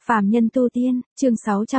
Phàm nhân tu tiên, chương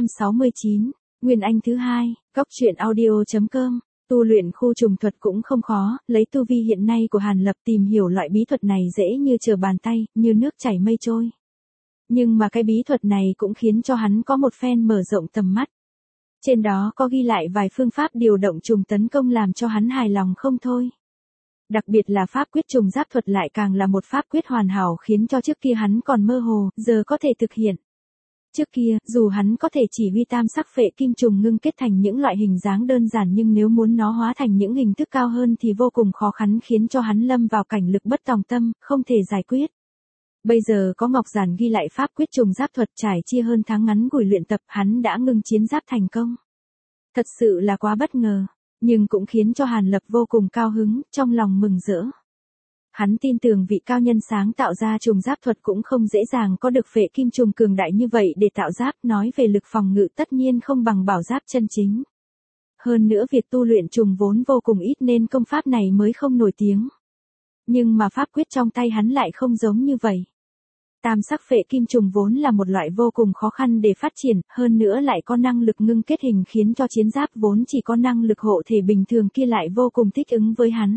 669, Nguyên Anh thứ hai, Góc truyện audio.com. Tu luyện khu trùng thuật cũng không khó, lấy tu vi hiện nay của Hàn Lập tìm hiểu loại bí thuật này dễ như trở bàn tay, như nước chảy mây trôi. Nhưng mà cái bí thuật này cũng khiến cho hắn có một phen mở rộng tầm mắt. Trên đó có ghi lại vài phương pháp điều động trùng tấn công làm cho hắn hài lòng không thôi. Đặc biệt là pháp quyết trùng giáp thuật lại càng là một pháp quyết hoàn hảo khiến cho trước kia hắn còn mơ hồ, giờ có thể thực hiện. Trước kia, dù hắn có thể chỉ huy tam sắc phệ kim trùng ngưng kết thành những loại hình dáng đơn giản nhưng nếu muốn nó hóa thành những hình thức cao hơn thì vô cùng khó khăn khiến cho hắn lâm vào cảnh lực bất tòng tâm, không thể giải quyết. Bây giờ có Ngọc Giản ghi lại pháp quyết trùng giáp thuật trải chia hơn tháng ngắn ngủi luyện tập hắn đã ngưng chiến giáp thành công. Thật sự là quá bất ngờ, nhưng cũng khiến cho Hàn Lập vô cùng cao hứng, trong lòng mừng rỡ. Hắn tin tưởng vị cao nhân sáng tạo ra trùng giáp thuật cũng không dễ dàng có được phệ kim trùng cường đại như vậy để tạo giáp, nói về lực phòng ngự tất nhiên không bằng bảo giáp chân chính. Hơn nữa việc tu luyện trùng vốn vô cùng ít nên công pháp này mới không nổi tiếng. Nhưng mà pháp quyết trong tay hắn lại không giống như vậy. Tam sắc phệ kim trùng vốn là một loại vô cùng khó khăn để phát triển, hơn nữa lại có năng lực ngưng kết hình khiến cho chiến giáp vốn chỉ có năng lực hộ thể bình thường kia lại vô cùng thích ứng với hắn.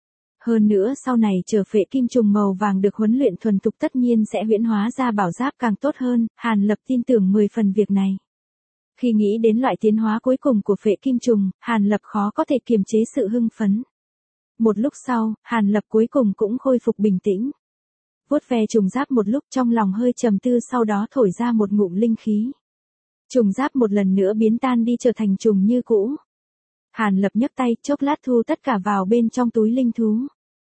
Hơn nữa sau này chờ phệ kim trùng màu vàng được huấn luyện thuần thục tất nhiên sẽ huyễn hóa ra bảo giáp càng tốt hơn, Hàn Lập tin tưởng 10 phần việc này. Khi nghĩ đến loại tiến hóa cuối cùng của phệ kim trùng, Hàn Lập khó có thể kiềm chế sự hưng phấn. Một lúc sau, Hàn Lập cuối cùng cũng khôi phục bình tĩnh. Vuốt ve trùng giáp một lúc trong lòng hơi trầm tư sau đó thổi ra một ngụm linh khí. Trùng giáp một lần nữa biến tan đi trở thành trùng như cũ. Hàn Lập nhấc tay chốc lát thu tất cả vào bên trong túi linh thú.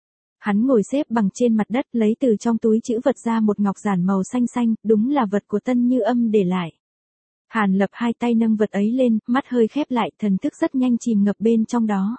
Hắn ngồi xếp bằng trên mặt đất lấy từ trong túi trữ vật ra một ngọc giản màu xanh xanh, đúng là vật của Tân Như Âm để lại. Hàn Lập hai tay nâng vật ấy lên, mắt hơi khép lại, thần thức rất nhanh chìm ngập bên trong đó.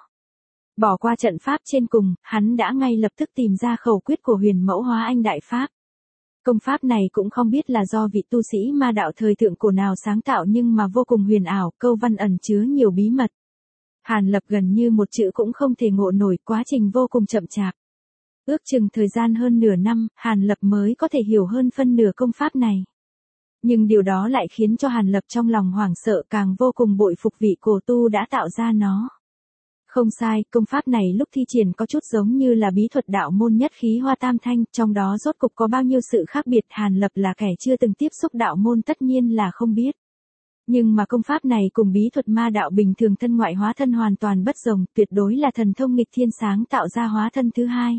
Bỏ qua trận pháp trên cùng, hắn đã ngay lập tức tìm ra khẩu quyết của Huyền Mẫu Hóa Anh Đại Pháp. Công pháp này cũng không biết là do vị tu sĩ ma đạo thời thượng cổ nào sáng tạo nhưng mà vô cùng huyền ảo, câu văn ẩn chứa nhiều bí mật. Hàn Lập gần như một chữ cũng không thể ngộ nổi, quá trình vô cùng chậm chạp. Ước chừng thời gian hơn nửa năm, Hàn Lập mới có thể hiểu hơn phân nửa công pháp này. Nhưng điều đó lại khiến cho Hàn Lập trong lòng hoảng sợ càng vô cùng bội phục vị cổ tu đã tạo ra nó. Không sai, công pháp này lúc thi triển có chút giống như là bí thuật đạo môn nhất khí hoa tam thanh, trong đó rốt cục có bao nhiêu sự khác biệt Hàn Lập là kẻ chưa từng tiếp xúc đạo môn tất nhiên là không biết. Nhưng mà công pháp này cùng bí thuật ma đạo bình thường thân ngoại hóa thân hoàn toàn bất đồng, tuyệt đối là thần thông nghịch thiên sáng tạo ra hóa thân thứ hai.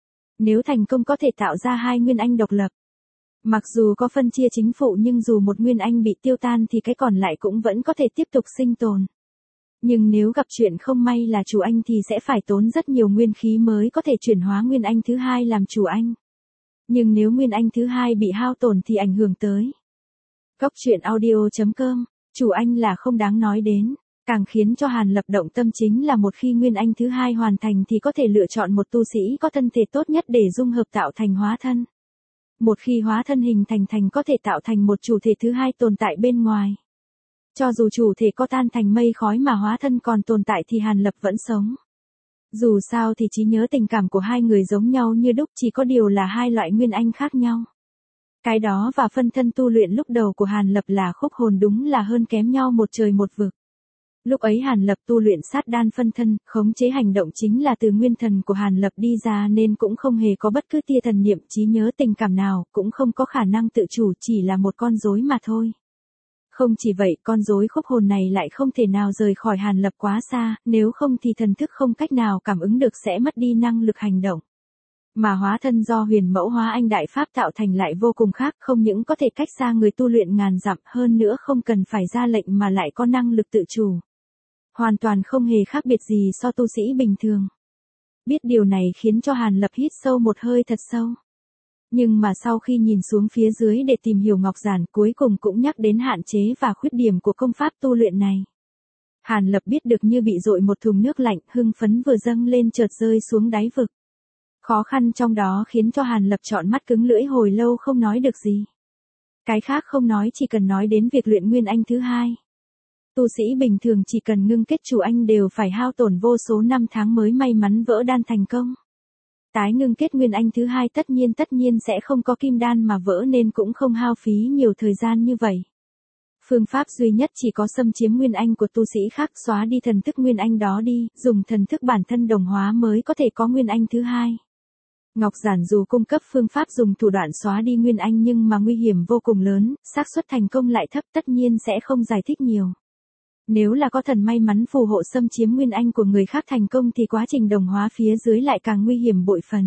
Nếu thành công có thể tạo ra hai nguyên anh độc lập. Mặc dù có phân chia chính phụ nhưng dù một nguyên anh bị tiêu tan thì cái còn lại cũng vẫn có thể tiếp tục sinh tồn. Nhưng nếu gặp chuyện không may là chủ anh thì sẽ phải tốn rất nhiều nguyên khí mới có thể chuyển hóa nguyên anh thứ hai làm chủ anh. Nhưng nếu nguyên anh thứ hai bị hao tổn thì ảnh hưởng tới. Góc truyện audio.com, chủ anh là không đáng nói đến. Càng khiến cho Hàn Lập động tâm chính là một khi nguyên anh thứ hai hoàn thành thì có thể lựa chọn một tu sĩ có thân thể tốt nhất để dung hợp tạo thành hóa thân. Một khi hóa thân hình thành có thể tạo thành một chủ thể thứ hai tồn tại bên ngoài. Cho dù chủ thể có tan thành mây khói mà hóa thân còn tồn tại thì Hàn Lập vẫn sống. Dù sao thì trí nhớ tình cảm của hai người giống nhau như đúc, chỉ có điều là hai loại nguyên anh khác nhau. Cái đó và phân thân tu luyện lúc đầu của Hàn Lập là khúc hồn đúng là hơn kém nhau một trời một vực. Lúc ấy Hàn Lập tu luyện sát đan phân thân, khống chế hành động chính là từ nguyên thần của Hàn Lập đi ra nên cũng không hề có bất cứ tia thần niệm trí nhớ tình cảm nào, cũng không có khả năng tự chủ, chỉ là một con rối mà thôi. Không chỉ vậy, con rối khúc hồn này lại không thể nào rời khỏi Hàn Lập quá xa, nếu không thì thần thức không cách nào cảm ứng được sẽ mất đi năng lực hành động. Mà hóa thân do Huyền Mẫu Hóa Anh Đại Pháp tạo thành lại vô cùng khác, không những có thể cách xa người tu luyện ngàn dặm, hơn nữa không cần phải ra lệnh mà lại có năng lực tự chủ. Hoàn toàn không hề khác biệt gì so tu sĩ bình thường. Biết điều này khiến cho Hàn Lập hít sâu một hơi thật sâu. Nhưng mà sau khi nhìn xuống phía dưới để tìm hiểu ngọc giản cuối cùng cũng nhắc đến hạn chế và khuyết điểm của công pháp tu luyện này. Hàn Lập biết được như bị dội một thùng nước lạnh, hưng phấn vừa dâng lên chợt rơi xuống đáy vực. Khó khăn trong đó khiến cho Hàn Lập trọn mắt cứng lưỡi hồi lâu không nói được gì. Cái khác không nói, chỉ cần nói đến việc luyện nguyên anh thứ hai. Tu sĩ bình thường chỉ cần ngưng kết chủ anh đều phải hao tổn vô số năm tháng mới may mắn vỡ đan thành công. Tái ngưng kết nguyên anh thứ hai tất nhiên sẽ không có kim đan mà vỡ nên cũng không hao phí nhiều thời gian như vậy. Phương pháp duy nhất chỉ có xâm chiếm nguyên anh của tu sĩ khác, xóa đi thần thức nguyên anh đó đi, dùng thần thức bản thân đồng hóa mới có thể có nguyên anh thứ hai. Ngọc Giản dù cung cấp phương pháp dùng thủ đoạn xóa đi nguyên anh nhưng mà nguy hiểm vô cùng lớn, xác suất thành công lại thấp, tất nhiên sẽ không giải thích nhiều. Nếu là có thần may mắn phù hộ xâm chiếm nguyên anh của người khác thành công thì quá trình đồng hóa phía dưới lại càng nguy hiểm bội phần.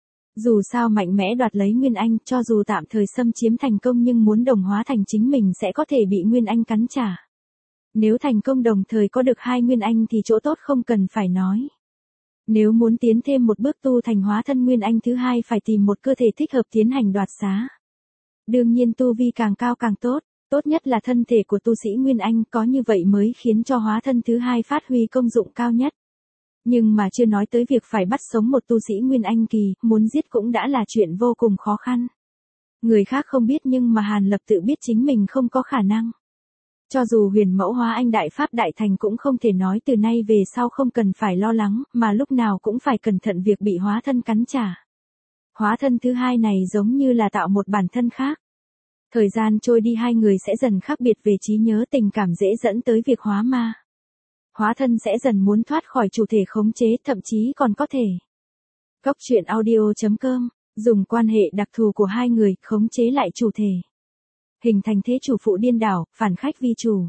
Dù sao mạnh mẽ đoạt lấy nguyên anh, cho dù tạm thời xâm chiếm thành công nhưng muốn đồng hóa thành chính mình sẽ có thể bị nguyên anh cắn trả. Nếu thành công đồng thời có được hai nguyên anh thì chỗ tốt không cần phải nói. Nếu muốn tiến thêm một bước tu thành hóa thân nguyên anh thứ hai phải tìm một cơ thể thích hợp tiến hành đoạt xá. Đương nhiên tu vi càng cao càng tốt, tốt nhất là thân thể của tu sĩ nguyên anh, có như vậy mới khiến cho hóa thân thứ hai phát huy công dụng cao nhất. Nhưng mà chưa nói tới việc phải bắt sống một tu sĩ nguyên anh kỳ, muốn giết cũng đã là chuyện vô cùng khó khăn. Người khác không biết nhưng mà Hàn Lập tự biết chính mình không có khả năng. Cho dù huyền mẫu hóa anh đại pháp đại thành cũng không thể nói từ nay về sau không cần phải lo lắng, mà lúc nào cũng phải cẩn thận việc bị hóa thân cắn trả. Hóa thân thứ hai này giống như là tạo một bản thân khác. Thời gian trôi đi hai người sẽ dần khác biệt về trí nhớ, tình cảm dễ dẫn tới việc hóa ma. Hóa thân sẽ dần muốn thoát khỏi chủ thể khống chế, thậm chí còn có thể. Góc truyện audio.com, dùng quan hệ đặc thù của hai người, khống chế lại chủ thể. Hình thành thế chủ phụ điên đảo, phản khách vi chủ.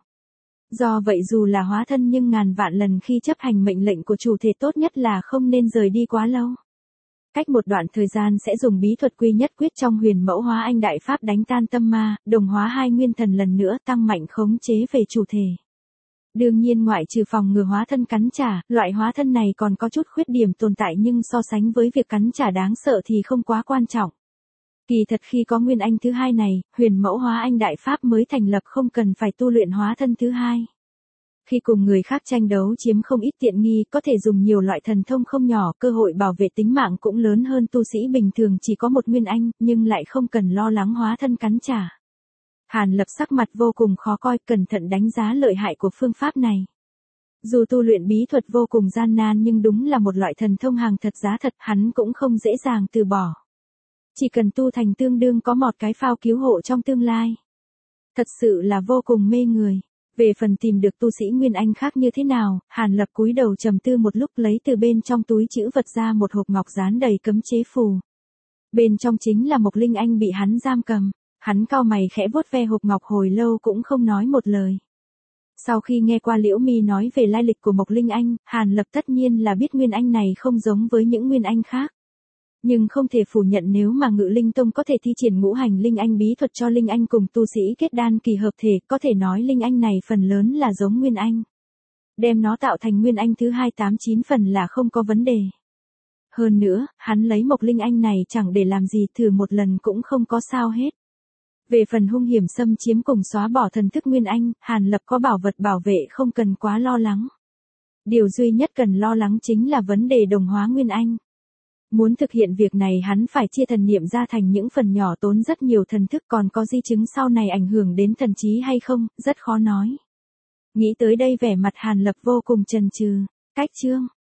Do vậy dù là hóa thân nhưng ngàn vạn lần khi chấp hành mệnh lệnh của chủ thể tốt nhất là không nên rời đi quá lâu. Cách một đoạn thời gian sẽ dùng bí thuật quy nhất quyết trong huyền mẫu hóa anh đại pháp đánh tan tâm ma, đồng hóa hai nguyên thần lần nữa, tăng mạnh khống chế về chủ thể. Đương nhiên ngoại trừ phòng ngừa hóa thân cắn trả, loại hóa thân này còn có chút khuyết điểm tồn tại nhưng so sánh với việc cắn trả đáng sợ thì không quá quan trọng. Kỳ thật khi có nguyên anh thứ hai này, huyền mẫu hóa anh đại pháp mới thành lập không cần phải tu luyện hóa thân thứ hai. Khi cùng người khác tranh đấu chiếm không ít tiện nghi, có thể dùng nhiều loại thần thông không nhỏ, cơ hội bảo vệ tính mạng cũng lớn hơn tu sĩ bình thường chỉ có một nguyên anh, nhưng lại không cần lo lắng hóa thân cắn trả. Hàn Lập sắc mặt vô cùng khó coi, cẩn thận đánh giá lợi hại của phương pháp này. Dù tu luyện bí thuật vô cùng gian nan nhưng đúng là một loại thần thông hàng thật giá thật, hắn cũng không dễ dàng từ bỏ. Chỉ cần tu thành tương đương có một cái phao cứu hộ trong tương lai. Thật sự là vô cùng mê người. Về phần tìm được tu sĩ nguyên anh khác như thế nào, Hàn Lập cúi đầu trầm tư một lúc lấy từ bên trong túi trữ vật ra một hộp ngọc dán đầy cấm chế phù. Bên trong chính là Mộc Linh Anh bị hắn giam cầm. Hắn cau mày khẽ vuốt ve hộp ngọc hồi lâu cũng không nói một lời. Sau khi nghe qua Liễu Mi nói về lai lịch của Mộc Linh Anh, Hàn Lập tất nhiên là biết nguyên anh này không giống với những nguyên anh khác. Nhưng không thể phủ nhận nếu mà Ngự Linh Tông có thể thi triển ngũ hành linh anh bí thuật cho linh anh cùng tu sĩ kết đan kỳ hợp thể, có thể nói linh anh này phần lớn là giống nguyên anh. Đem nó tạo thành nguyên anh thứ 289 phần là không có vấn đề. Hơn nữa, hắn lấy Mộc Linh Anh này chẳng để làm gì, thử một lần cũng không có sao hết. Về phần hung hiểm xâm chiếm cùng xóa bỏ thần thức nguyên anh, Hàn Lập có bảo vật bảo vệ không cần quá lo lắng. Điều duy nhất cần lo lắng chính là vấn đề đồng hóa nguyên anh. Muốn thực hiện việc này hắn phải chia thần niệm ra thành những phần nhỏ tốn rất nhiều thần thức, còn có di chứng sau này ảnh hưởng đến thần trí hay không, rất khó nói. Nghĩ tới đây vẻ mặt Hàn Lập vô cùng chần chừ. Cách chương